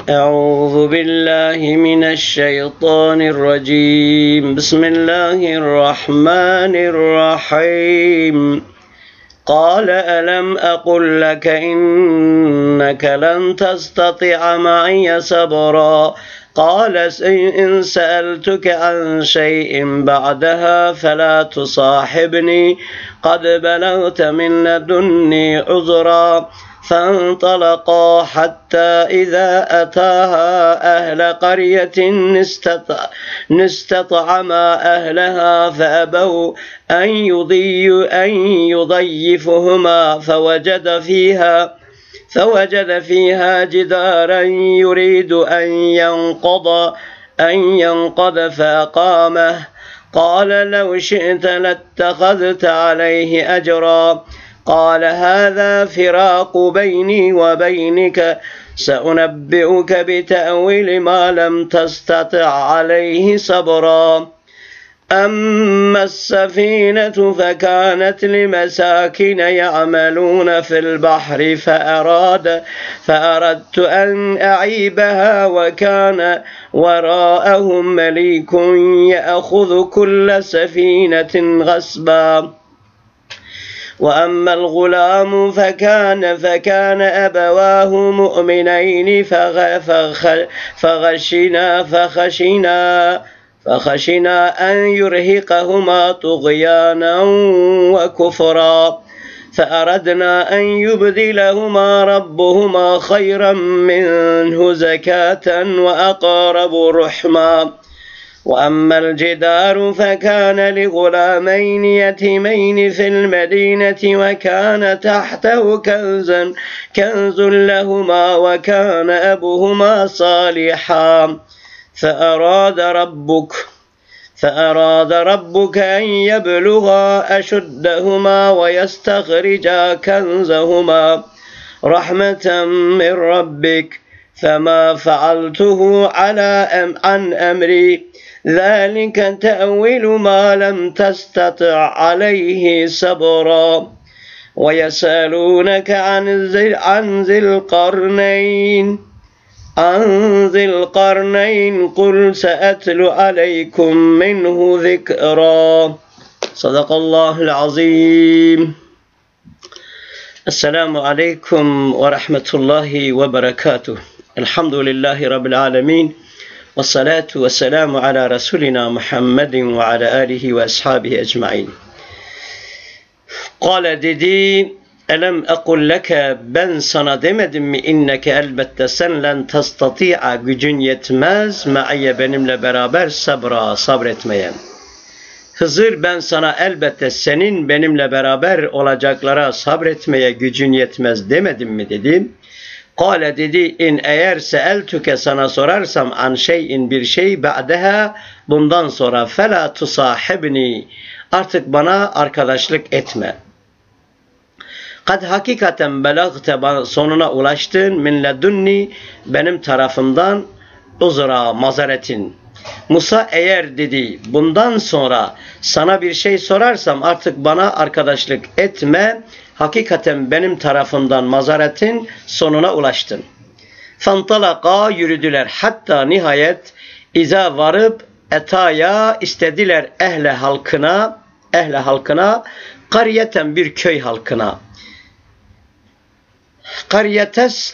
أعوذ بالله من الشيطان الرجيم بسم الله الرحمن الرحيم قال ألم أقل لك إنك لن تستطيع معي صبرا قال إن سألتك عن شيء بعدها فلا تصاحبني قد بلغت من لدني عذرا فانطلقا حتى إذا أتاها أهل قرية استطعما أهلها فأبوا أن يضيفهما فوجد فيها جدارا يريد أن ينقض فأقامه قال لو شئت لاتخذت عليه أجرا قال هذا فراق بيني وبينك سأنبئك بتأويل ما لم تستطع عليه صبرا أما السفينة فكانت لمساكين يعملون في البحر فأردت أن أعيبها وكان وراءهم مليك يأخذ كل سفينة غصبا وأما الغلام فكان أبواه مؤمنين فخشنا أن يرهقهما طغيانا وكفرا فأردنا أن يبدلهما ربهما خيرا منه زكاة وأقرب رحما وأما الجدار فكان لغلامين يتيمين في المدينة وكان تحته كنز لهما وكان أبوهما صالحا فأراد ربك أن يبلغا أشدهما ويستخرجا كنزهما رحمة من ربك فما فعلته عن أمري ذلك تأويل ما لم تستطع عليه صبرا ويسألونك عن ذي القرنين قل سأتلو عليكم منه ذكرا صدق الله العظيم. السلام عليكم ورحمة الله وبركاته. الحمد لله رب العالمين والصلاة والسلام على رسولنا محمد وعلى آله وأصحابه أجمعين. قال dedi elem ekul leke ben sana demedim mi inneke elbette sen len tastati'a gücün yetmez me'ayye benimle beraber sabretmeye. Hızır ben sana elbette senin benimle beraber olacaklara sabretmeye gücün yetmez demedim mi dedim. Kale dedi in eğer seeltüke sana sorarsam an şeyin bir şey ba'deha bundan sonra fela tusahibni artık bana arkadaşlık etme. Kad hakikaten belagte sonuna ulaştın min ledunni benim tarafımdan uzra mazaretin. Musa eğer dedi bundan sonra sana bir şey sorarsam artık bana arkadaşlık etme. Hakikaten benim tarafımdan mazaretin sonuna ulaştın. Fantalaka yürüdüler hatta nihayet iza varıp etaya istediler ehle halkına kariyeten bir köy halkına. Kariyetes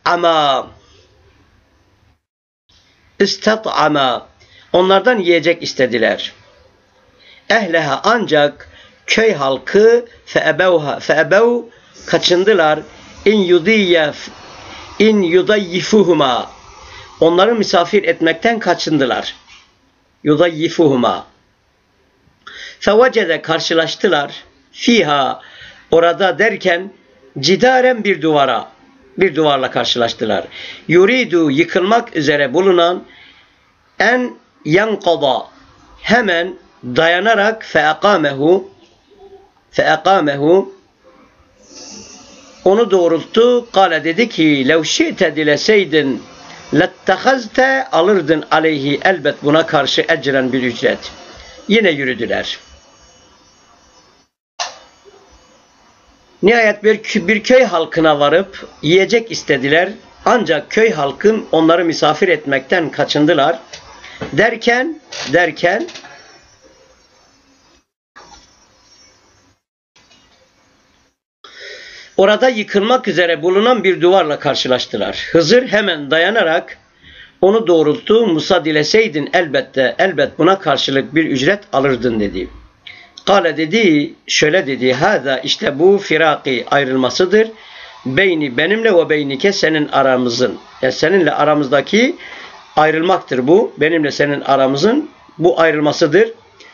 istat'ama onlardan yiyecek istediler. Ehleha ancak köy halkı feebev kaçındılar in yudayyifuhuma onları misafir etmekten kaçındılar. Yudayyifuhuma fevecede karşılaştılar fiha orada derken cidaren bir duvarla karşılaştılar. Yuridu yıkılmak üzere bulunan en yankada hemen dayanarak feakamehu onu doğrulttu. Kale dedi ki lev şi'te dileseydin lettehazte alırdın aleyhi elbet buna karşı ecren bir ücret. Yine yürüdüler. Nihayet bir köy halkına varıp yiyecek istediler. Ancak köy halkı onları misafir etmekten kaçındılar. Derken orada yıkılmak üzere bulunan bir duvarla karşılaştılar. Hızır hemen dayanarak onu doğrulttu. Musa, dileseydin elbet buna karşılık bir ücret alırdın dedi. Kale dedi, şöyle dedi, hâzâ işte bu firaki ayrılmasıdır. Beyni benimle ve beynike senin aramızın. Yani seninle aramızdaki ayrılmaktır bu. Benimle senin aramızın bu ayrılmasıdır.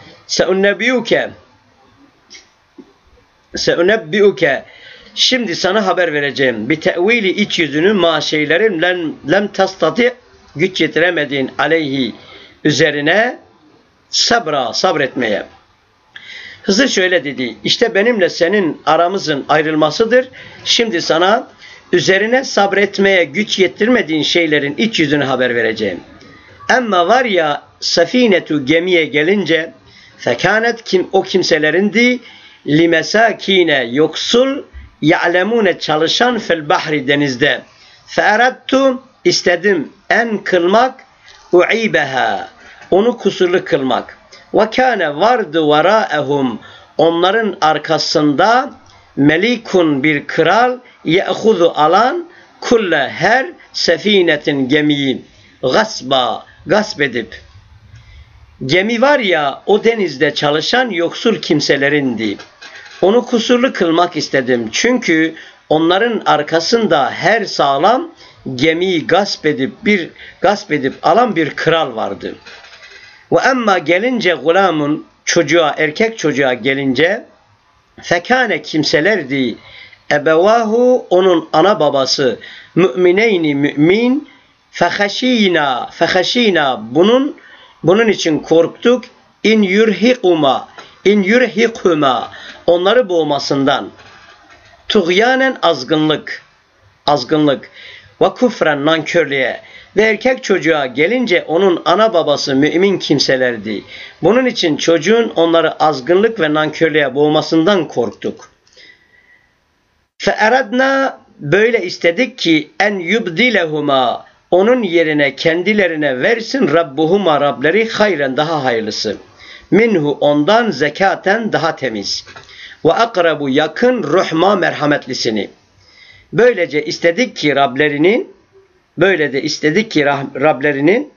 Seunebbiuke şimdi sana haber vereceğim. Bir tevili iç yüzünü ma şeylerin lem tastati güç yetiremediğin aleyhi üzerine sabretmeye. Hızır şöyle dedi. İşte benimle senin aramızın ayrılmasıdır. Şimdi sana üzerine sabretmeye güç yetirmediğin şeylerin iç yüzünü haber vereceğim. Ama var ya safinetu gemiye gelince fekanet o kimselerindi limesakine yoksul ya'lemune çalışan fil bahri denizde. Fe'eradtu istedim en kılmak u'ibeha onu kusurlu kılmak. Ve kâne vardı veraehum onların arkasında melikun bir kral ye'huzu alan kulle her sefinetin gemiyi gasp edip. Gemi var ya o denizde çalışan yoksul kimselerindi. Onu kusurlu kılmak istedim. Çünkü onların arkasında her sağlam gemiyi gasp edip alan bir kral vardı. Ve emma gelince gulamun çocuğa, erkek çocuğa gelince fekane kimselerdi ebevahu onun ana babası mümineyni mümin fehaşina bunun için korktuk in yurhikuma onları boğmasından tuğyanen azgınlık ve kufren nankörlüğe ve erkek çocuğa gelince onun ana babası mümin kimselerdi. Bunun için çocuğun onları azgınlık ve nankörlüğe boğmasından korktuk. Fe'eradna böyle istedik ki en yubdilehuma onun yerine kendilerine versin Rabbuhuma Rableri hayren daha hayırlısı. Minhu ondan zekaten daha temiz. Ve akrabu yakın ruhma merhametlisini. Böylece istedik ki Rablerinin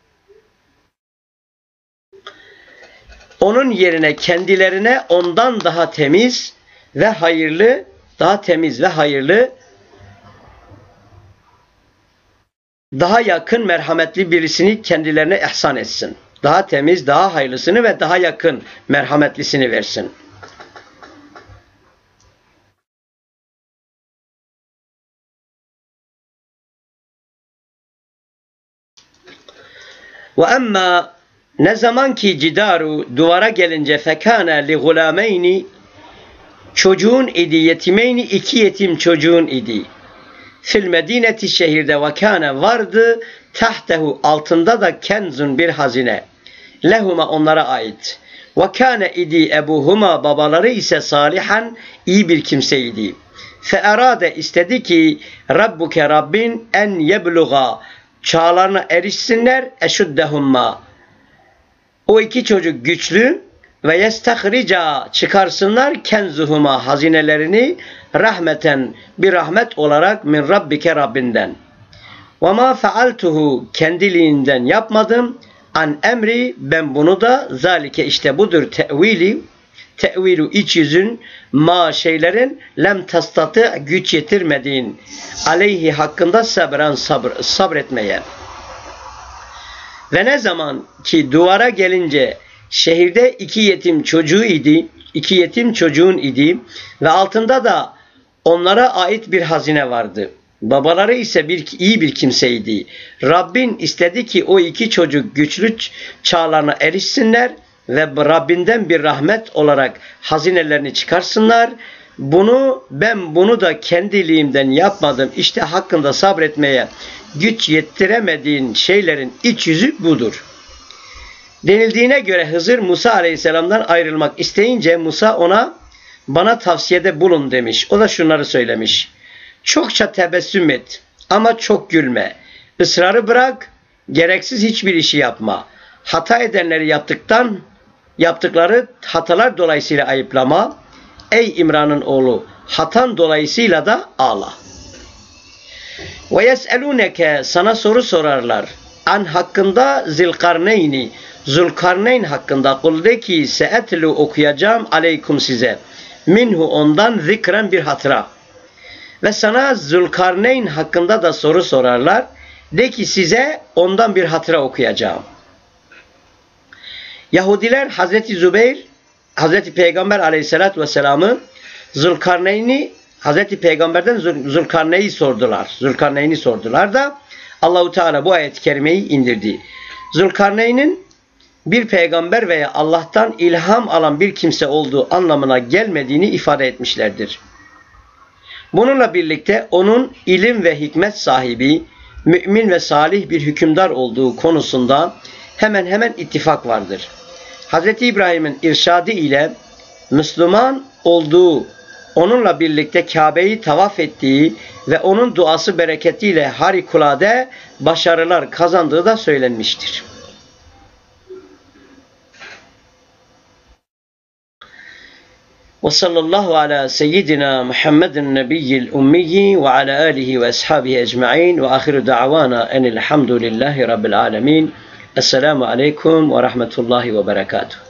onun yerine kendilerine ondan daha temiz ve hayırlı daha yakın merhametli birisini kendilerine ihsan etsin. Daha temiz, daha hayırlısını ve daha yakın merhametlisini versin. Ve emma ne zaman ki cidaru duvara gelince fekâne li gulâmeyni çocuğun idi yetimeyni iki yetim çocuğun idi. Fil medineti şehirde ve kâne vardı tahtehu altında da kenzun bir hazine. Lehuma onlara ait. Ve kâne idi ebuhuma babaları ise salihan iyi bir kimseydi. Fe erade istedi ki Rabbuke Rabbin en yebluğa çağlarına erişsinler eşuddehumma. O iki çocuk güçlü ve yestahrica çıkarsınlar kenzuhuma hazinelerini rahmeten bir rahmet olarak min rabbike Rabbinden. Ve ma faaltuhu kendiliğinden yapmadım an emri ben bunu da zalike işte budur tevilu iç yüzün ma şeylerin lem tastatı güç yetirmediğin aleyhi hakkında sabretmeye. Ve ne zaman ki duvara gelince şehirde iki yetim çocuğun idi ve altında da onlara ait bir hazine vardı. Babaları ise iyi bir kimseydi. Rabbin istedi ki o iki çocuk güçlü çağlarına erişsinler ve Rabbinden bir rahmet olarak hazinelerini çıkarsınlar. Bunu da kendiliğimden yapmadım. İşte hakkında sabretmeye güç yettiremediğin şeylerin iç yüzü budur. Denildiğine göre Hızır Musa Aleyhisselam'dan ayrılmak isteyince Musa ona bana tavsiyede bulun demiş. O da şunları söylemiş. Çokça tebessüm et. Ama çok gülme. Israrı bırak, gereksiz hiçbir işi yapma. Hata edenleri yaptıkları hatalar dolayısıyla ayıplama. Ey İmran'ın oğlu, hatan dolayısıyla da ağla. Ve yes'elûneke, sana soru sorarlar. An hakkında Zilkarneyn'i, Zülkarneyn hakkında. Kul de ki se'etlu okuyacağım aleykum size. Minhu, ondan zikren bir hatıra. Ve sana Zülkarneyn hakkında da soru sorarlar. De ki size ondan bir hatıra okuyacağım. Yahudiler Hazreti Zübeyir, Hazreti Peygamber aleyhissalatü vesselam'ı Zülkarneyn'i, Hazreti Peygamber'den Zülkarneyn'i sordular da Allahu Teala bu ayet-i kerimeyi indirdi. Zülkarneyn'in bir peygamber veya Allah'tan ilham alan bir kimse olduğu anlamına gelmediğini ifade etmişlerdir. Bununla birlikte onun ilim ve hikmet sahibi, mümin ve salih bir hükümdar olduğu konusunda hemen hemen ittifak vardır. Hz. İbrahim'in irşadı ile Müslüman olduğu, onunla birlikte Kabe'yi tavaf ettiği ve onun duası bereketiyle harikulade başarılar kazandığı da söylenmiştir. Ve sallallahu ala seyyidina Muhammedin nebiyyil ummiyi ve ala alihi ve ashabihi ecma'in ve ahiru da'vana enilhamdülillahi rabbil alemin. Esselamu aleyküm ve rahmetullahi ve berekatuhu.